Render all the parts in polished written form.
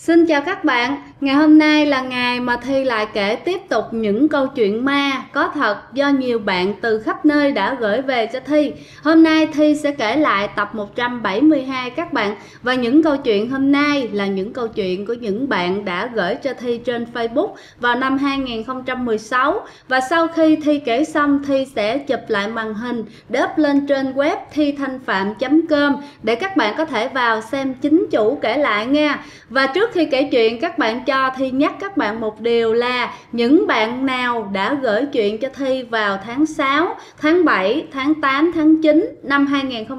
Xin chào các bạn, ngày hôm nay là ngày mà Thi lại kể tiếp tục những câu chuyện ma có thật do nhiều bạn từ khắp nơi đã gửi về cho Thi. Hôm nay Thi sẽ kể lại tập 172 các bạn. Và những câu chuyện hôm nay là những câu chuyện của những bạn đã gửi cho Thi trên Facebook vào năm 2016. Và sau khi Thi kể xong, Thi sẽ chụp lại màn hình để up lên trên web thithanhpham.com để các bạn có thể vào xem chính chủ kể lại nha. Và trước khi kể chuyện, các bạn cho Thi nhắc các bạn một điều là những bạn nào đã gửi chuyện cho Thi vào tháng 6, tháng 7, tháng 8, tháng 9 năm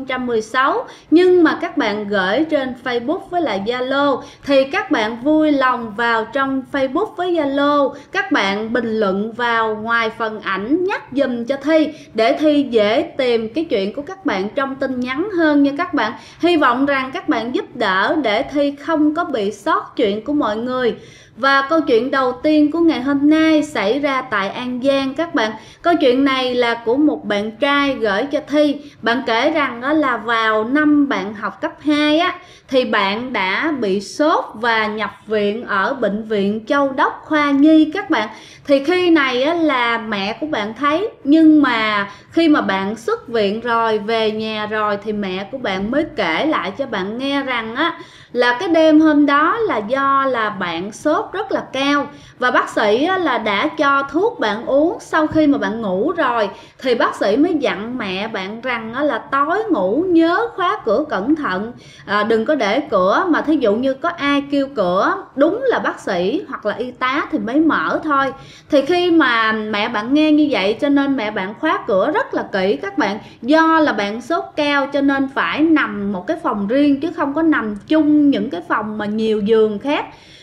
2016 nhưng mà các bạn gửi trên Facebook với lại Zalo thì các bạn vui lòng vào trong Facebook với Zalo, các bạn bình luận vào ngoài phần ảnh nhắc dùm cho Thi để Thi dễ tìm cái chuyện của các bạn trong tin nhắn hơn nha các bạn. Hy vọng rằng các bạn giúp đỡ để Thi không có bị sót chuyện của mọi người. Và câu chuyện đầu tiên của ngày hôm nay xảy ra tại An Giang các bạn. Câu chuyện này là của một bạn trai gửi cho Thi. Bạn kể rằng đó là vào năm bạn học cấp 2 á, thì bạn đã bị sốt và nhập viện ở bệnh viện Châu Đốc Khoa Nhi các bạn. Thì khi này á, là mẹ của bạn thấy, nhưng mà khi mà bạn xuất viện rồi, về nhà rồi thì mẹ của bạn mới kể lại cho bạn nghe rằng á, là cái đêm hôm đó là do là bạn sốt rất là cao và bác sĩ là đã cho thuốc bạn uống. Sau khi mà bạn ngủ rồi thì bác sĩ mới dặn mẹ bạn rằng là tối ngủ nhớ khóa cửa cẩn thận, đừng có để cửa, mà thí dụ như có ai kêu cửa đúng là bác sĩ hoặc là y tá thì mới mở thôi. Thì khi mà mẹ bạn nghe như vậy cho nên mẹ bạn khóa cửa rất là kỹ các bạn. Do là bạn sốt cao cho nên phải nằm một cái phòng riêng chứ không có nằm chung những cái phòng mà nhiều giường khác.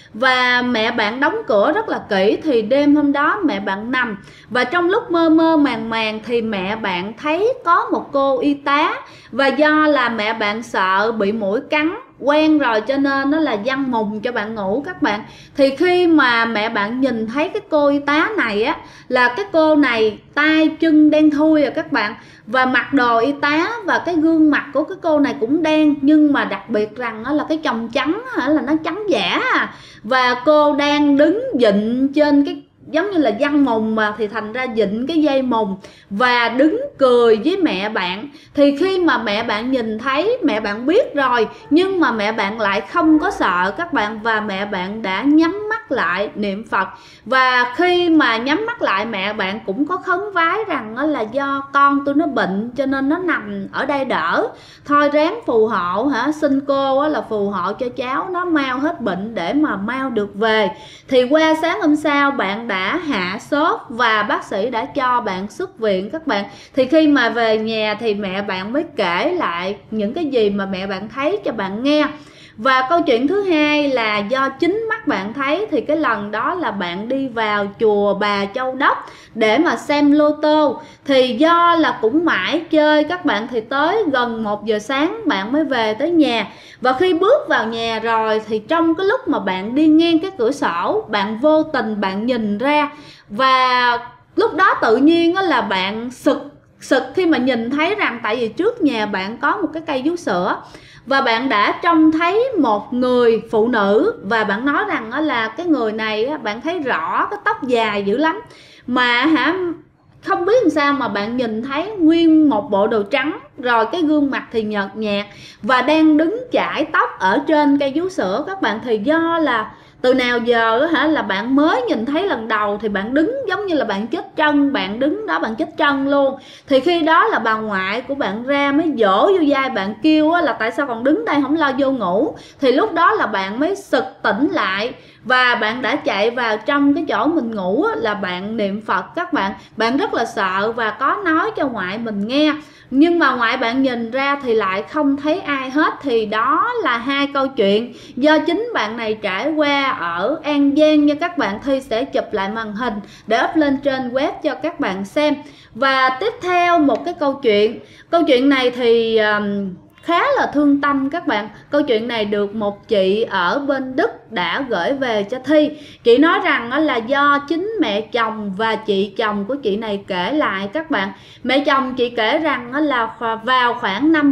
Và mẹ bạn đóng cửa rất là kỹ. Thì đêm hôm đó mẹ bạn nằm và trong lúc mơ mơ màng màng thì mẹ bạn thấy có một cô y tá. Và do là mẹ bạn sợ bị muỗi cắn quen rồi cho nên nó là giăng mùng cho bạn ngủ các bạn. Thì khi mà mẹ bạn nhìn thấy cái cô y tá này á, là cái cô này tay chân đen thui rồi các bạn, và mặc đồ y tá và cái gương mặt của cái cô này cũng đen, nhưng mà đặc biệt rằng là cái chồng trắng là nó trắng giả. Và cô đang đứng vịn trên cái giống như là giăng mùng mà, thì thành ra vịn cái dây mùng và đứng cười với mẹ bạn. Thì khi mà mẹ bạn nhìn thấy, mẹ bạn biết rồi nhưng mà mẹ bạn lại không có sợ các bạn, và mẹ bạn đã nhắm mắt lại niệm Phật. Và khi mà nhắm mắt lại, mẹ bạn cũng có khấn vái rằng là do con tôi nó bệnh cho nên nó nằm ở đây đỡ, thôi ráng phù hộ xin cô là phù hộ cho cháu nó mau hết bệnh để mà mau được về. Thì qua sáng hôm sau bạn đã hạ sốt và bác sĩ đã cho bạn xuất viện các bạn. Thì khi mà về nhà thì mẹ bạn mới kể lại những cái gì mà mẹ bạn thấy cho bạn nghe. Và câu chuyện thứ hai là do chính mắt bạn thấy. Thì cái lần đó là bạn đi vào chùa Bà Châu Đốc để mà xem lô tô. Thì do là cũng mãi chơi các bạn, thì tới gần 1 giờ sáng bạn mới về tới nhà. Và khi bước vào nhà rồi thì trong cái lúc mà bạn đi ngang cái cửa sổ, bạn vô tình bạn nhìn ra. Và lúc đó tự nhiên là bạn sực khi mà nhìn thấy rằng tại vì trước nhà bạn có một cái cây vú sữa. Và bạn đã trông thấy một người phụ nữ, và bạn nói rằng là cái người này bạn thấy rõ cái tóc dài dữ lắm. Mà không biết làm sao mà bạn nhìn thấy nguyên một bộ đồ trắng, rồi cái gương mặt thì nhợt nhạt và đang đứng chải tóc ở trên cây vú sữa các bạn. Thì do là từ nào giờ là bạn mới nhìn thấy lần đầu thì bạn đứng giống như là bạn chết chân, bạn đứng đó bạn chết chân luôn. Thì khi đó là bà ngoại của bạn ra mới dỗ vô vai bạn, kêu là tại sao còn đứng đây không lo vô ngủ. Thì lúc đó là bạn mới sực tỉnh lại và bạn đã chạy vào trong cái chỗ mình ngủ là bạn niệm Phật các bạn. Bạn rất là sợ và có nói cho ngoại mình nghe, nhưng mà ngoại bạn nhìn ra thì lại không thấy ai hết. Thì đó là hai câu chuyện do chính bạn này trải qua ở An Giang nha các bạn. Thi sẽ chụp lại màn hình để up lên trên web cho các bạn xem. Và tiếp theo một cái câu chuyện này thì khá là thương tâm các bạn. Câu chuyện này được một chị ở bên Đức đã gửi về cho Thi. Chị nói rằng là do chính mẹ chồng và chị chồng của chị này kể lại các bạn. Mẹ chồng chị kể rằng là vào khoảng năm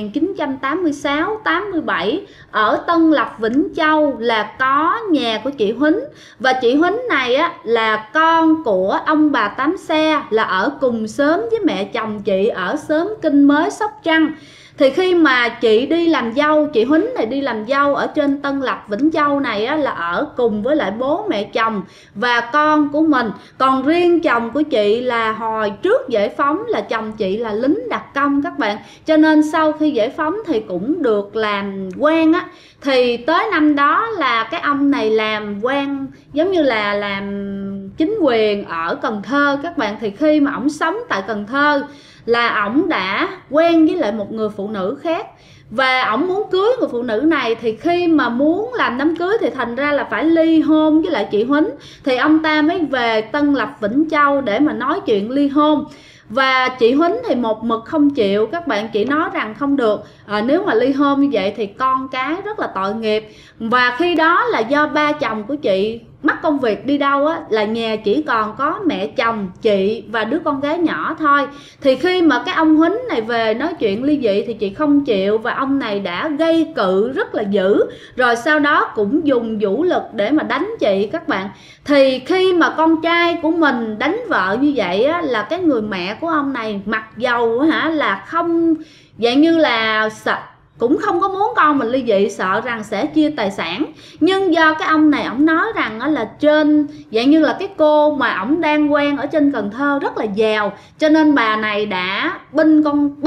1986-87 ở Tân Lập, Vĩnh Châu là có nhà của chị Huýnh, và chị Huýnh này là con của ông bà Tám Xe, là ở cùng xóm với mẹ chồng chị ở xóm Kinh Mới, Sóc Trăng. Thì khi mà chị đi làm dâu, chị Huýnh này đi làm dâu ở trên Tân Lập, Vĩnh Châu này là ở cùng với lại bố mẹ chồng và con của mình. Còn riêng chồng của chị là hồi trước giải phóng là chồng chị là lính đặc công các bạn. Cho nên sau khi giải phóng thì cũng được làm quan á. Thì tới năm đó là cái ông này làm quan giống như là làm chính quyền ở Cần Thơ các bạn. Thì khi mà ổng sống tại Cần Thơ là ổng đã quen với lại một người phụ nữ khác, và ổng muốn cưới người phụ nữ này. Thì khi mà muốn làm đám cưới thì thành ra là phải ly hôn với lại chị Huýnh. Thì ông ta mới về Tân Lập, Vĩnh Châu để mà nói chuyện ly hôn. Và chị Huýnh thì một mực không chịu các bạn. Chị nói rằng không được, nếu mà ly hôn như vậy thì con cái rất là tội nghiệp. Và khi đó là do ba chồng của chị mất công việc đi đâu á, là nhà chỉ còn có mẹ chồng, chị và đứa con gái nhỏ thôi. Thì khi mà cái ông Huýnh này về nói chuyện ly dị thì chị không chịu, và ông này đã gây cự rất là dữ, rồi sau đó cũng dùng vũ lực để mà đánh chị các bạn. Thì khi mà con trai của mình đánh vợ như vậy á, là cái người mẹ của ông này mặc dầu là không, dạng như là sợ, cũng không có muốn con mình ly dị, sợ rằng sẽ chia tài sản. Nhưng do cái ông này ổng nói rằng là trên dạng như là cái cô mà ổng đang quen ở trên Cần Thơ rất là giàu, cho nên bà này đã binh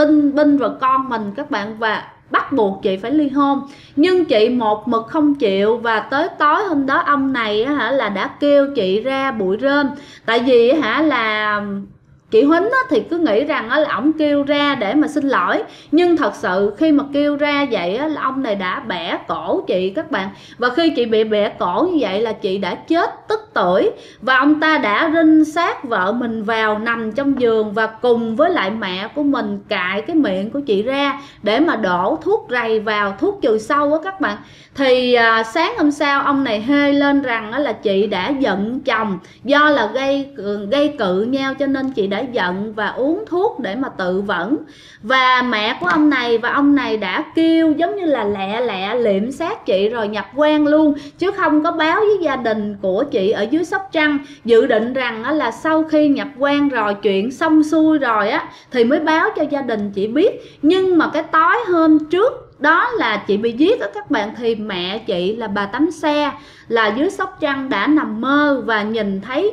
vào con mình các bạn, và bắt buộc chị phải ly hôn. Nhưng chị một mực không chịu, và tới tối hôm đó ông này là đã kêu chị ra bụi rơm. Tại vì là chị Huýnh thì cứ nghĩ rằng là ổng kêu ra để mà xin lỗi, nhưng thật sự khi mà kêu ra vậy là ông này đã bẻ cổ chị các bạn. Và khi chị bị bẻ cổ như vậy là chị đã chết tức tưởi, và ông ta đã rinh xác vợ mình vào nằm trong giường, và cùng với lại mẹ của mình cạy cái miệng của chị ra để mà đổ thuốc rầy vào, thuốc trừ sâu á các bạn. Thì sáng hôm sau ông này hê lên rằng là chị đã giận chồng, do là gây cự nhau cho nên chị đã giận và uống thuốc để mà tự vẫn. Và mẹ của ông này và ông này đã kêu giống như là lẹ liệm xác chị rồi nhập quan luôn, chứ không có báo với gia đình của chị ở dưới Sóc Trăng. Dự định rằng là sau khi nhập quan rồi, chuyện xong xuôi rồi thì mới báo cho gia đình chị biết. Nhưng mà cái tối hôm trước đó là chị bị giết các bạn, thì mẹ chị là bà Tám Xe là dưới Sóc Trăng đã nằm mơ và nhìn thấy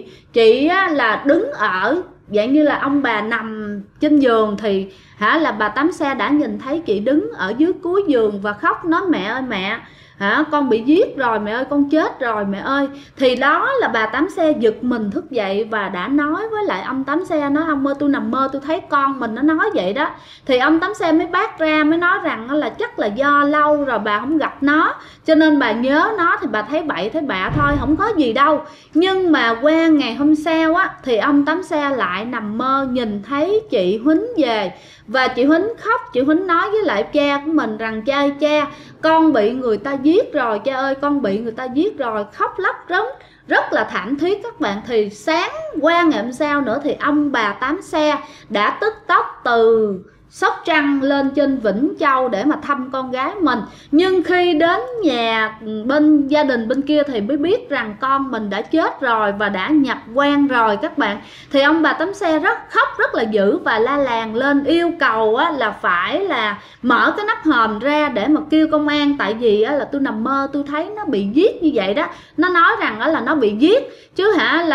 chị là đứng ở dạng như là ông bà nằm trên giường, thì là bà Tám Xe đã nhìn thấy chị đứng ở dưới cuối giường và khóc, nói mẹ ơi mẹ, con bị giết rồi mẹ ơi, con chết rồi mẹ ơi. Thì đó là bà Tám Xe giật mình thức dậy và đã nói với lại ông Tám Xe, nói ông ơi tôi nằm mơ tôi thấy con mình nó nói vậy đó. Thì ông Tám Xe mới bác ra, mới nói rằng là chắc là do lâu rồi bà không gặp nó, cho nên bà nhớ nó thì bà thấy bậy thấy bạ thôi, không có gì đâu. Nhưng mà qua ngày hôm sau thì ông Tám Xe lại nằm mơ nhìn thấy chị Huýnh về, và chị Huýnh khóc. Chị Huýnh nói với lại cha của mình rằng cha con bị người ta giết rồi, cha ơi con bị người ta giết rồi, khóc lóc rất là thảm thiết các bạn. Thì sáng qua ngày hôm sau nữa thì ông bà Tám Xe đã tức tốc từ Sóc Trăng lên trên Vĩnh Châu để mà thăm con gái mình. Nhưng khi đến nhà bên gia đình bên kia thì mới biết rằng con mình đã chết rồi và đã nhập quan rồi các bạn. Thì ông bà Tám Xe khóc rất là dữ và la làng lên, yêu cầu là phải là mở cái nắp hòm ra để mà kêu công an. Tại vì là tôi nằm mơ tôi thấy nó bị giết như vậy đó. Nó nói rằng là nó bị giết chứ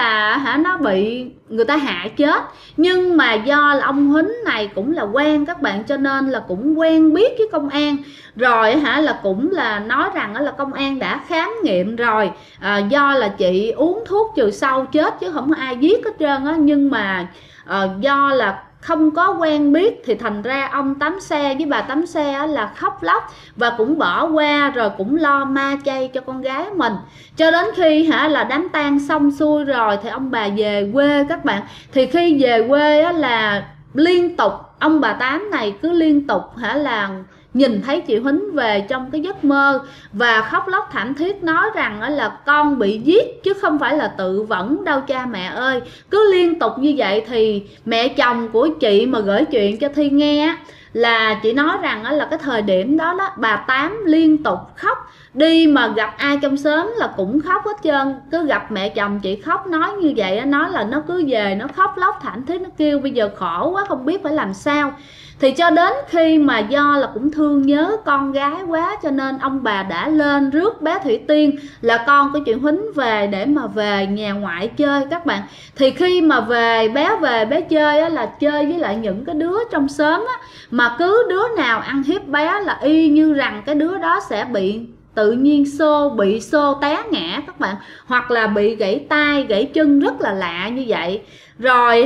nó bị người ta hại chết. Nhưng mà do là ông Huýnh này cũng là quen các bạn, cho nên là cũng quen biết với công an rồi là cũng là nói rằng là công an đã khám nghiệm rồi, do là chị uống thuốc trừ sâu chết chứ không có ai giết hết trơn á. Nhưng mà do là không có quen biết thì thành ra ông Tám Xe với bà Tám Xe là khóc lóc và cũng bỏ qua, rồi cũng lo ma chay cho con gái mình. Cho đến khi là đám tang xong xuôi rồi thì ông bà về quê các bạn. Thì khi về quê là liên tục ông bà Tám này cứ liên tục là nhìn thấy chị Huỳnh về trong cái giấc mơ và khóc lóc thảm thiết, nói rằng là con bị giết chứ không phải là tự vẫn đâu cha mẹ ơi. Cứ liên tục như vậy thì mẹ chồng của chị mà gửi chuyện cho Thi nghe là chị nói rằng là cái thời điểm đó bà Tám liên tục khóc, đi mà gặp ai trong xóm là cũng khóc hết trơn. Cứ gặp mẹ chồng chị khóc, nói như vậy, nói là nó cứ về nó khóc lóc thảm thiết, nó kêu bây giờ khổ quá không biết phải làm sao. Thì cho đến khi mà do là cũng thương nhớ con gái quá, cho nên ông bà đã lên rước bé Thủy Tiên là con của chị Huỳnh về để mà về nhà ngoại chơi các bạn. Thì khi mà về bé chơi là chơi với lại những cái đứa trong xóm mà cứ đứa nào ăn hiếp bé là y như rằng cái đứa đó sẽ bị tự nhiên bị xô té ngã các bạn, hoặc là bị gãy tay gãy chân, rất là lạ như vậy. Rồi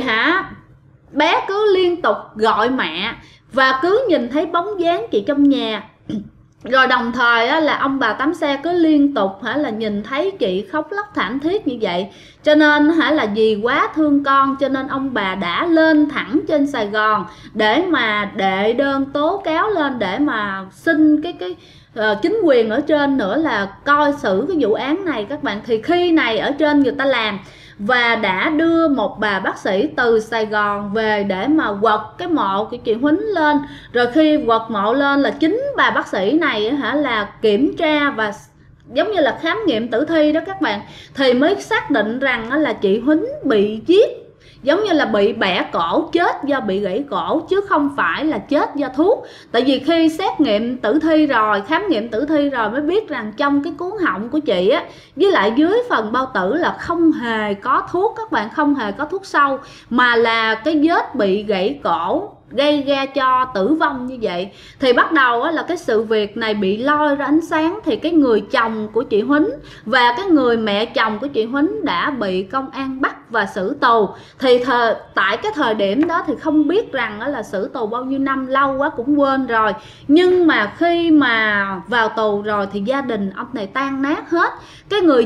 bé cứ liên tục gọi mẹ và cứ nhìn thấy bóng dáng chị trong nhà. Rồi đồng thời là ông bà Tám Xe cứ liên tục là nhìn thấy chị khóc lóc thảm thiết như vậy. Cho nên là vì quá thương con cho nên ông bà đã lên thẳng trên Sài Gòn để mà đệ đơn tố cáo lên, để mà xin cái chính quyền ở trên nữa là coi xử cái vụ án này các bạn. Thì khi này ở trên người ta làm và đã đưa một bà bác sĩ từ Sài Gòn về để mà quật cái mộ của chị Huỳnh lên. Rồi khi quật mộ lên là chính bà bác sĩ này là kiểm tra và giống như là khám nghiệm tử thi đó các bạn, thì mới xác định rằng là chị Huỳnh bị giết, giống như là bị bẻ cổ, chết do bị gãy cổ chứ không phải là chết do thuốc. Tại vì khi xét nghiệm tử thi rồi, khám nghiệm tử thi rồi mới biết rằng trong cái cuống họng của chị với lại dưới phần bao tử là không hề có thuốc các bạn, không hề có thuốc sâu, mà là cái vết bị gãy cổ gây ra cho tử vong như vậy. Thì bắt đầu là cái sự việc này bị lôi ra ánh sáng, thì cái người chồng của chị Huỳnh và cái người mẹ chồng của chị Huỳnh đã bị công an bắt và xử tù. Thì tại cái thời điểm đó thì không biết rằng là xử tù bao nhiêu năm, lâu quá cũng quên rồi. Nhưng mà khi mà vào tù rồi thì gia đình ông này tan nát hết. Cái người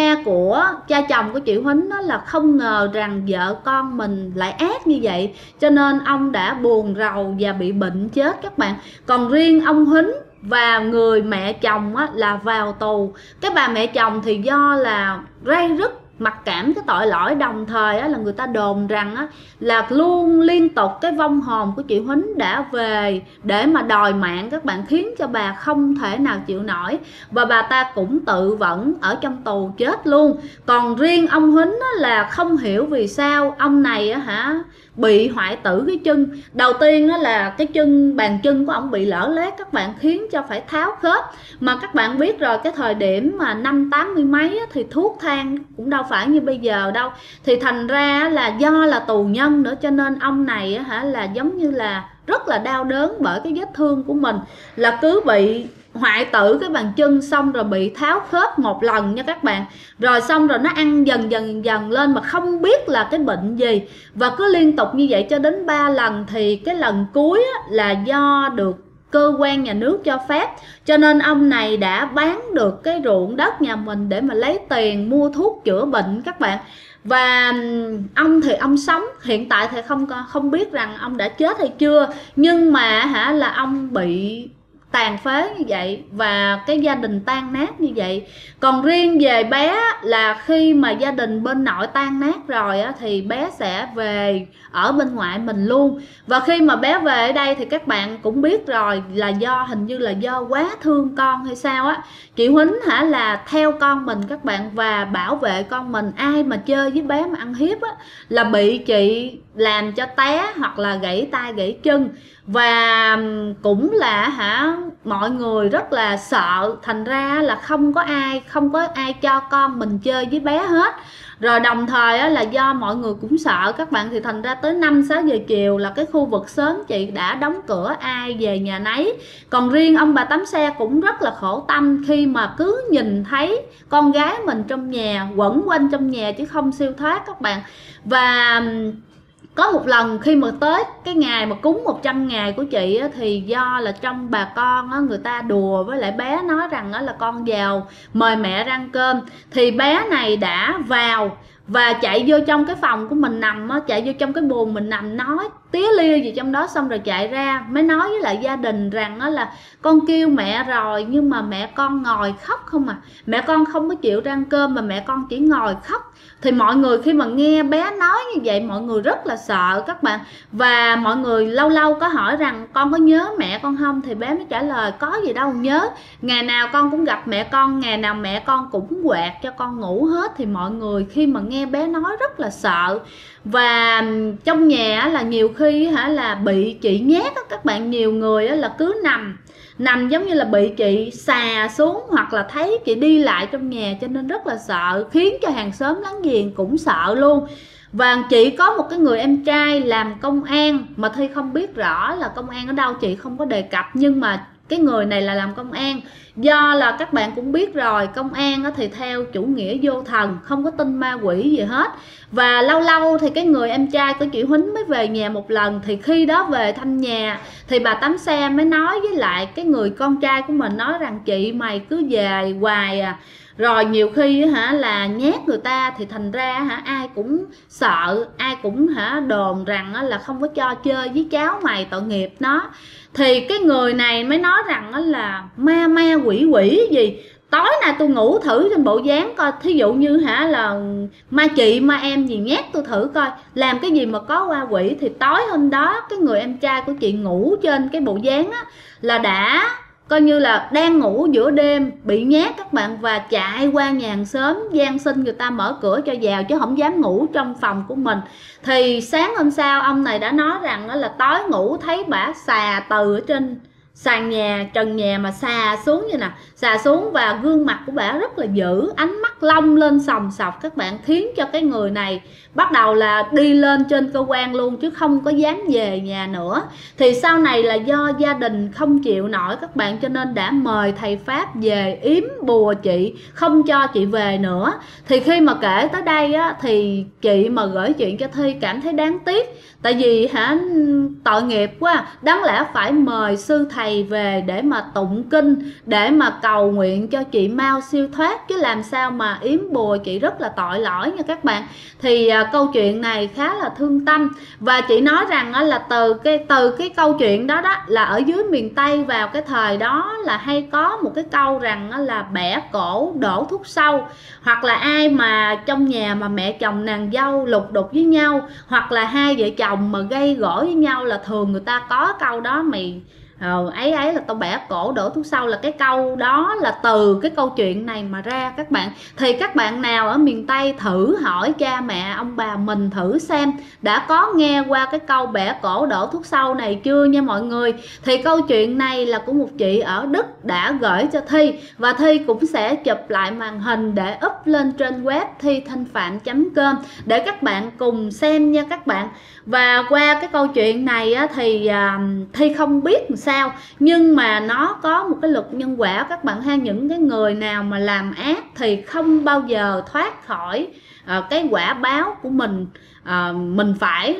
cha chồng của chị Huỳnh đó là không ngờ rằng vợ con mình lại ác như vậy, cho nên ông đã buồn rầu và bị bệnh chết các bạn. Còn riêng ông Huỳnh và người mẹ chồng là vào tù. Cái bà mẹ chồng thì do là ray rứt mặc cảm cái tội lỗi, đồng thời là người ta đồn rằng là luôn liên tục cái vong hồn của chị Huỳnh đã về để mà đòi mạng các bạn, khiến cho bà không thể nào chịu nổi và bà ta cũng tự vẫn ở trong tù chết luôn. Còn riêng ông Huỳnh là không hiểu vì sao ông này bị hoại tử cái chân. Đầu tiên là cái bàn chân của ông bị lở loét các bạn, khiến cho phải tháo khớp. Mà các bạn biết rồi, cái thời điểm mà năm 80 mấy thì thuốc thang cũng đâu phải như bây giờ đâu. Thì thành ra là do là tù nhân nữa, cho nên ông này là giống như là rất là đau đớn bởi cái vết thương của mình, là cứ bị hoại tử cái bàn chân, xong rồi bị tháo khớp một lần nha các bạn. Rồi xong rồi nó ăn dần lên mà không biết là cái bệnh gì, và cứ liên tục như vậy cho đến 3 lần. Thì cái lần cuối là do được cơ quan nhà nước cho phép, cho nên ông này đã bán được cái ruộng đất nhà mình để mà lấy tiền mua thuốc chữa bệnh các bạn. Và ông thì ông sống, hiện tại thì không biết rằng ông đã chết hay chưa, nhưng mà là ông bị tàn phế như vậy và cái gia đình tan nát như vậy. Còn riêng về bé là khi mà gia đình bên nội tan nát rồi thì bé sẽ về ở bên ngoại mình luôn. Và khi mà bé về ở đây thì các bạn cũng biết rồi, là hình như là do quá thương con hay sao chị Huỳnh là theo con mình các bạn và bảo vệ con mình. Ai mà chơi với bé mà ăn hiếp là bị chị làm cho té hoặc là gãy tay gãy chân. Và cũng là mọi người rất là sợ, thành ra là không có ai cho con mình chơi với bé hết. Rồi đồng thời là do mọi người cũng sợ các bạn, thì thành ra tới 5-6 giờ chiều là cái khu vực xóm chị đã đóng cửa, ai về nhà nấy. Còn riêng ông bà Tám Xe cũng rất là khổ tâm khi mà cứ nhìn thấy con gái mình trong nhà, quẩn quanh trong nhà chứ không siêu thoát các bạn. Và có một lần khi mà tới cái ngày mà cúng 100 ngày của chị thì do là trong bà con người ta đùa với lại bé, nói rằng là con vào mời mẹ ra ăn cơm. Thì bé này đã vào và chạy vô trong cái phòng của mình nằm á, chạy vô trong cái buồng mình nằm nói tía lia gì trong đó, xong rồi chạy ra mới nói với lại gia đình rằng á là con kêu mẹ rồi nhưng mà mẹ con ngồi khóc không à, mẹ con không có chịu ra ăn cơm mà mẹ con chỉ ngồi khóc. Thì mọi người khi mà nghe bé nói như vậy mọi người rất là sợ các bạn, và mọi người lâu lâu có hỏi rằng con có nhớ mẹ con không, thì bé mới trả lời có gì đâu nhớ, ngày nào con cũng gặp mẹ con, ngày nào mẹ con cũng quạt cho con ngủ hết. Thì mọi người khi mà nghe bé nói rất là sợ. Và trong nhà là nhiều khi là bị chị nhát các bạn, nhiều người là cứ nằm giống như là bị chị xà xuống, hoặc là thấy chị đi lại trong nhà cho nên rất là sợ, khiến cho hàng xóm láng giềng cũng sợ luôn. Và chị có một cái người em trai làm công an mà Thi không biết rõ là công an ở đâu, chị không có đề cập, nhưng mà cái người này là làm công an. Do là các bạn cũng biết rồi, công an thì theo chủ nghĩa vô thần, không có tin ma quỷ gì hết. Và lâu lâu thì cái người em trai của chị Huỳnh mới về nhà một lần, thì khi đó về thăm nhà thì bà Tám Xe mới nói với lại cái người con trai của mình, nói rằng chị mày cứ về hoài à, rồi nhiều khi là nhát người ta, thì thành ra ai cũng sợ, ai cũng đồn rằng là không có cho chơi với cháu mày, tội nghiệp nó. Thì cái người này mới nói rằng là ma quỷ gì, tối nay tôi ngủ thử trên bộ dáng coi, thí dụ như là ma chị ma em gì nhát tôi thử coi làm cái gì mà có ma quỷ. Thì tối hôm đó cái người em trai của chị ngủ trên cái bộ dáng là đã coi như là đang ngủ giữa đêm bị nhát các bạn, và chạy qua nhà hàng xóm van xin người ta mở cửa cho vào, chứ không dám ngủ trong phòng của mình. Thì sáng hôm sau ông này đã nói rằng là tối ngủ thấy bả xà từ ở trên sàn nhà, trần nhà mà xà xuống như nè, xà xuống, và gương mặt của bả rất là dữ, ánh mắt long lên sòng sọc các bạn, khiến cho cái người này bắt đầu là đi lên trên cơ quan luôn, chứ không có dám về nhà nữa. Thì sau này là do gia đình không chịu nổi các bạn, cho nên đã mời thầy Pháp về yếm bùa chị, không cho chị về nữa. Thì khi mà kể tới đây thì chị mà gửi chuyện cho Thi cảm thấy đáng tiếc, tại vì tội nghiệp quá, đáng lẽ phải mời sư thầy về để mà tụng kinh, để mà cầu nguyện cho chị mau siêu thoát, chứ làm sao mà yếm bùa chị, rất là tội lỗi nha các bạn. Thì câu chuyện này khá là thương tâm, và chị nói rằng là từ cái câu chuyện đó là ở dưới miền Tây vào cái thời đó là hay có một cái câu rằng là bẻ cổ đổ thuốc sâu, hoặc là ai mà trong nhà mà mẹ chồng nàng dâu lục đục với nhau, hoặc là hai vợ chồng mà gây gổ với nhau, là thường người ta có câu đó, mày ấy là tao bẻ cổ đổ thuốc sâu, là cái câu đó là từ cái câu chuyện này mà ra các bạn. Thì các bạn nào ở miền Tây thử hỏi cha mẹ ông bà mình thử xem đã có nghe qua cái câu bẻ cổ đổ thuốc sâu này chưa nha mọi người. Thì câu chuyện này là của một chị ở Đức đã gửi cho Thi, và Thi cũng sẽ chụp lại màn hình để up lên trên web thithanhpham.com để các bạn cùng xem nha các bạn. Và qua cái câu chuyện này thì Thi không biết làm sao, nhưng mà nó có một cái luật nhân quả các bạn ha. Những cái người nào mà làm ác thì không bao giờ thoát khỏi cái quả báo của mình. Mình phải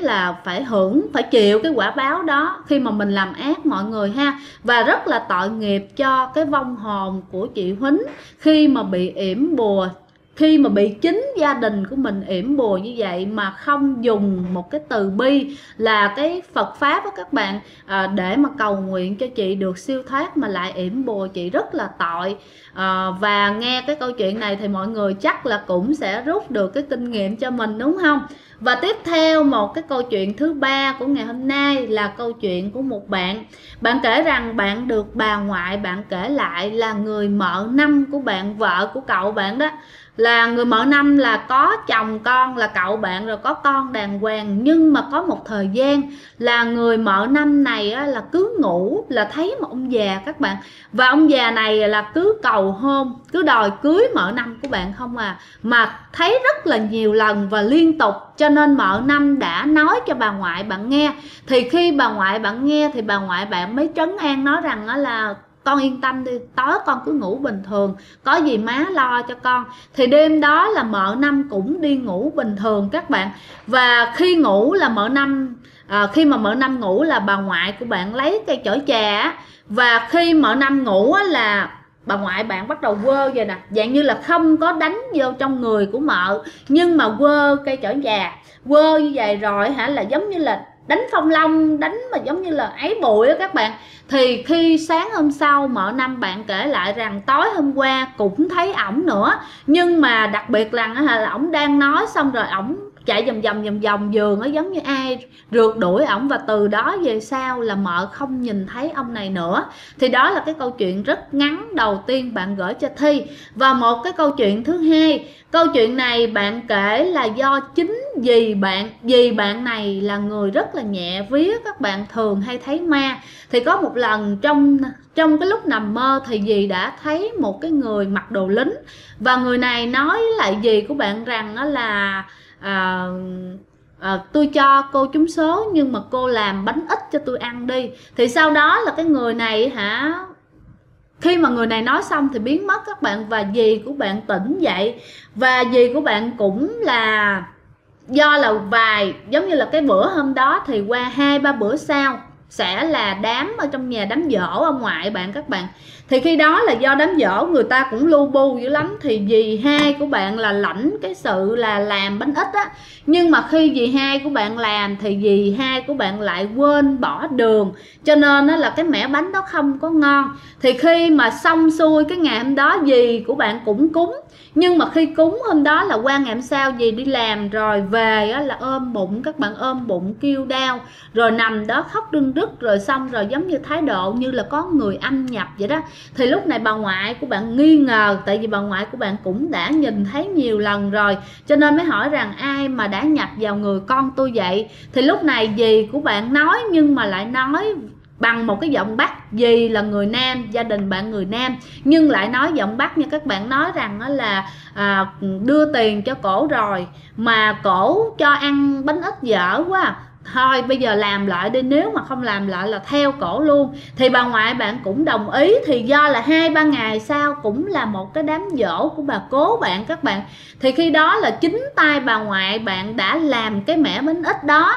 chịu cái quả báo đó khi mà mình làm ác mọi người ha. Và rất là tội nghiệp cho cái vong hồn của chị Huỳnh khi mà bị yểm bùa, khi mà bị chính gia đình của mình yểm bùa như vậy mà không dùng một cái từ bi là cái Phật Pháp đó các bạn, để mà cầu nguyện cho chị được siêu thoát mà lại yểm bùa chị, rất là tội. Và nghe cái câu chuyện này thì mọi người chắc là cũng sẽ rút được cái kinh nghiệm cho mình, đúng không? Và tiếp theo một cái câu chuyện thứ ba của ngày hôm nay là câu chuyện của một bạn. Bạn kể rằng bạn được bà ngoại bạn kể lại là người mợ năm của bạn, vợ của cậu bạn đó, là người mợ năm là có chồng con là cậu bạn rồi, có con đàng hoàng. Nhưng mà có một thời gian là người mợ năm này là cứ ngủ là thấy một ông già các bạn, và ông già này là cứ cầu hôn, cứ đòi cưới mợ năm của bạn không à, mà thấy rất là nhiều lần và liên tục. Cho nên mợ năm đã nói cho bà ngoại bạn nghe. Thì khi bà ngoại bạn nghe thì bà ngoại bạn mới trấn an nói rằng là con yên tâm đi, tối con cứ ngủ bình thường, có gì má lo cho con. Thì đêm đó là mợ năm cũng đi ngủ bình thường các bạn. Và khi ngủ là khi mà mợ năm ngủ là bà ngoại của bạn lấy cây chổi trà, và khi mợ năm ngủ là bà ngoại bạn bắt đầu quơ vậy nè, dạng như là không có đánh vô trong người của mợ, nhưng mà quơ cây chổi già, quơ như vậy rồi hả, là giống như là đánh phong long, đánh mà giống như là ấy bụi á các bạn. Thì khi sáng hôm sau mợ Năm bạn kể lại rằng tối hôm qua cũng thấy ổng nữa, nhưng mà đặc biệt là ổng đang nói xong rồi ổng chạy vòng vòng giường á, giống như ai rượt đuổi ổng, và từ đó về sau là mợ không nhìn thấy ông này nữa. Thì đó là cái câu chuyện rất ngắn đầu tiên bạn gửi cho Thi. Và một cái câu chuyện thứ hai, câu chuyện này bạn kể là do chính dì bạn này là người rất là nhẹ vía, các bạn thường hay thấy ma. Thì có một lần trong cái lúc nằm mơ thì dì đã thấy một cái người mặc đồ lính, và người này nói lại dì của bạn rằng là tôi cho cô trúng số nhưng mà cô làm bánh ít cho tôi ăn đi. Thì sau đó là cái người này hả, khi mà người này nói xong thì biến mất các bạn, và dì của bạn tỉnh dậy. Và dì của bạn cũng là do là giống như là cái bữa hôm đó thì qua 2-3 bữa sau sẽ là đám ở trong nhà, đám giỗ ông ngoại bạn các bạn. Thì khi đó là do đám giỗ người ta cũng lu bu dữ lắm, thì dì hai của bạn là lãnh cái sự là làm bánh ít á, nhưng mà khi dì hai của bạn làm thì dì hai của bạn lại quên bỏ đường, cho nên là cái mẻ bánh đó không có ngon. Thì khi mà xong xuôi cái ngày hôm đó dì của bạn cũng cúng, nhưng mà khi cúng hôm đó là qua ngày hôm sau dì đi làm rồi về á, là ôm bụng các bạn, ôm bụng kêu đau, rồi nằm đó khóc rưng rức, rồi xong rồi giống như thái độ như là có người âm nhập vậy đó. Thì lúc này bà ngoại của bạn nghi ngờ, tại vì bà ngoại của bạn cũng đã nhìn thấy nhiều lần rồi, cho nên mới hỏi rằng ai mà đã nhập vào người con tôi vậy. Thì lúc này dì của bạn nói, nhưng mà lại nói bằng một cái giọng Bắc. Dì là người Nam, gia đình bạn người Nam, nhưng lại nói giọng Bắc nha các bạn, nói rằng là đưa tiền cho cổ rồi mà cổ cho ăn bánh ít dở quá, thôi bây giờ làm lại đi, nếu mà không làm lại là theo cổ luôn. Thì bà ngoại bạn cũng đồng ý. Thì do là 2-3 ngày sau cũng là một cái đám giỗ của bà cố bạn các bạn, thì khi đó là chính tay bà ngoại bạn đã làm cái mẻ bánh ít đó,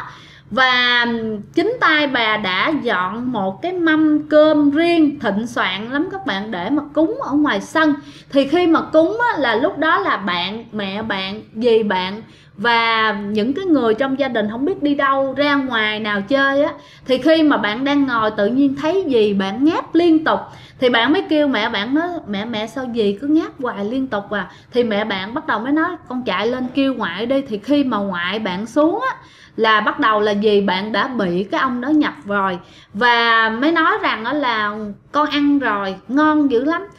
và chính tay bà đã dọn một cái mâm cơm riêng thịnh soạn lắm các bạn, để mà cúng ở ngoài sân. Thì khi mà cúng á, là lúc đó là bạn, mẹ bạn, dì bạn và những cái người trong gia đình không biết đi đâu ra ngoài nào chơi á. Thì khi mà bạn đang ngồi tự nhiên thấy dì bạn ngáp liên tục, thì bạn mới kêu mẹ bạn, nói mẹ sao dì cứ ngáp hoài liên tục à. Thì mẹ bạn bắt đầu mới nói con chạy lên kêu ngoại đi. Thì khi mà ngoại bạn xuống á, là bắt đầu là dì bạn đã bị cái ông đó nhập rồi, và mới nói rằng đó là con ăn rồi, ngon dữ lắm,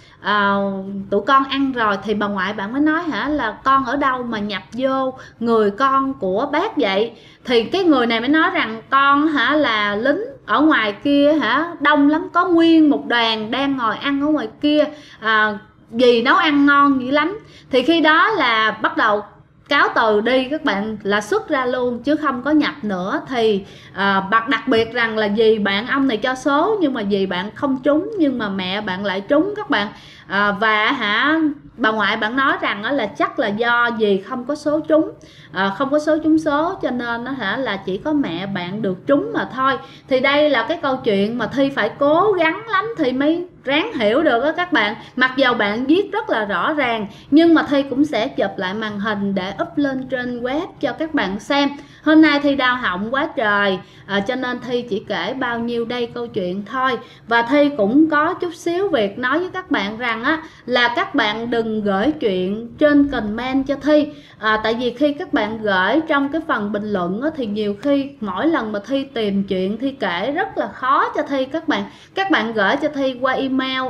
tụi con ăn rồi. Thì bà ngoại bạn mới nói hả, là con ở đâu mà nhập vô người con của bác vậy. Thì cái người này mới nói rằng con hả là lính ở ngoài kia hả, đông lắm, có nguyên một đoàn đang ngồi ăn ở ngoài kia, dì nấu ăn ngon dữ lắm. Thì khi đó là bắt đầu cáo từ đi các bạn, là xuất ra luôn chứ không có nhập nữa. Thì đặc biệt rằng là dì bạn ông này cho số, nhưng mà dì bạn không trúng, nhưng mà mẹ bạn lại trúng các bạn. Và bà ngoại bạn nói rằng là chắc là do dì không có số trúng, không có số trúng số, cho nên là chỉ có mẹ bạn được trúng mà thôi. Thì đây là cái câu chuyện mà Thi phải cố gắng lắm thì mới ráng hiểu được đó các bạn. Mặc dầu bạn viết rất là rõ ràng, nhưng mà Thi cũng sẽ chụp lại màn hình để up lên trên web cho các bạn xem. Hôm nay Thi đau họng quá trời, cho nên Thi chỉ kể bao nhiêu đây câu chuyện thôi. Và Thi cũng có chút xíu việc nói với các bạn rằng là các bạn đừng gửi chuyện trên comment cho Thi. Tại vì khi các bạn gửi trong cái phần bình luận thì nhiều khi mỗi lần mà Thi tìm chuyện Thi kể rất là khó cho Thi các bạn. Các bạn gửi cho Thi qua email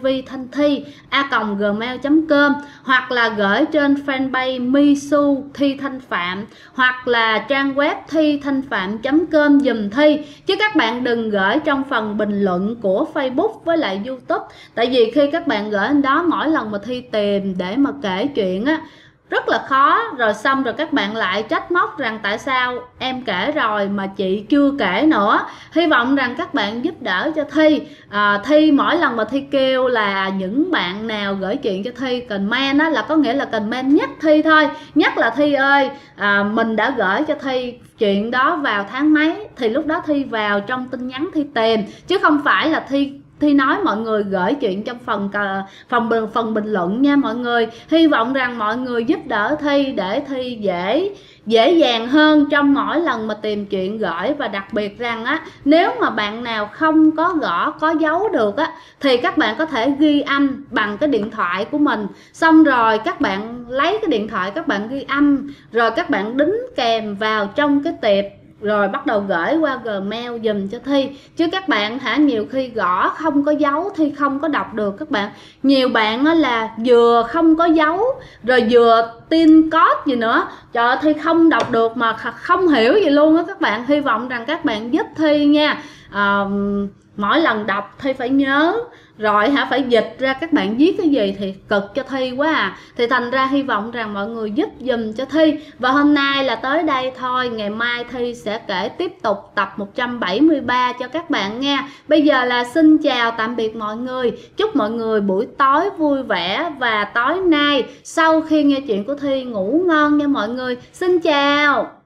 ivthanhthi@gmail.com, hoặc là gửi trên fanpage Misu Thi Thanh Phạm, hoặc là trang web thithanhfam.com dùm Thi. Chứ các bạn đừng gửi trong phần bình luận của Facebook với lại YouTube. Tại vì khi các bạn gửi đó, mỗi lần mà Thi tìm để mà kể chuyện rất là khó, rồi xong rồi các bạn lại trách móc rằng tại sao em kể rồi mà chị chưa kể nữa. Hy vọng rằng các bạn giúp đỡ cho Thi. Thi mỗi lần mà Thi kêu là những bạn nào gửi chuyện cho Thi comment là có nghĩa là comment nhắc Thi thôi, nhắc là Thi ơi mình đã gửi cho Thi chuyện đó vào tháng mấy, thì lúc đó Thi vào trong tin nhắn Thi tìm, chứ không phải là Thi Thi nói mọi người gửi chuyện trong phần bình luận nha mọi người. Hy vọng rằng mọi người giúp đỡ Thi để Thi dễ dàng hơn trong mỗi lần mà tìm chuyện gửi. Và đặc biệt rằng á, nếu mà bạn nào không có gõ có dấu được á thì các bạn có thể ghi âm bằng cái điện thoại của mình, xong rồi các bạn lấy cái điện thoại các bạn ghi âm, rồi các bạn đính kèm vào trong cái tệp, rồi bắt đầu gửi qua Gmail dùm cho Thi. Chứ các bạn nhiều khi gõ không có dấu Thi không có đọc được các bạn. Nhiều bạn là vừa không có dấu rồi vừa tin code gì nữa, trời ơi, Thi không đọc được mà không hiểu gì luôn á các bạn. Hy vọng rằng các bạn giúp Thi nha. Mỗi lần đọc Thi phải nhớ, rồi phải dịch ra các bạn viết cái gì thì cực cho Thi quá à. Thì thành ra hy vọng rằng mọi người giúp dùm cho Thi. Và hôm nay là tới đây thôi, ngày mai Thi sẽ kể tiếp tục tập 173 cho các bạn nha. Bây giờ là xin chào tạm biệt mọi người. Chúc mọi người buổi tối vui vẻ, và tối nay sau khi nghe chuyện của Thi ngủ ngon nha mọi người. Xin chào.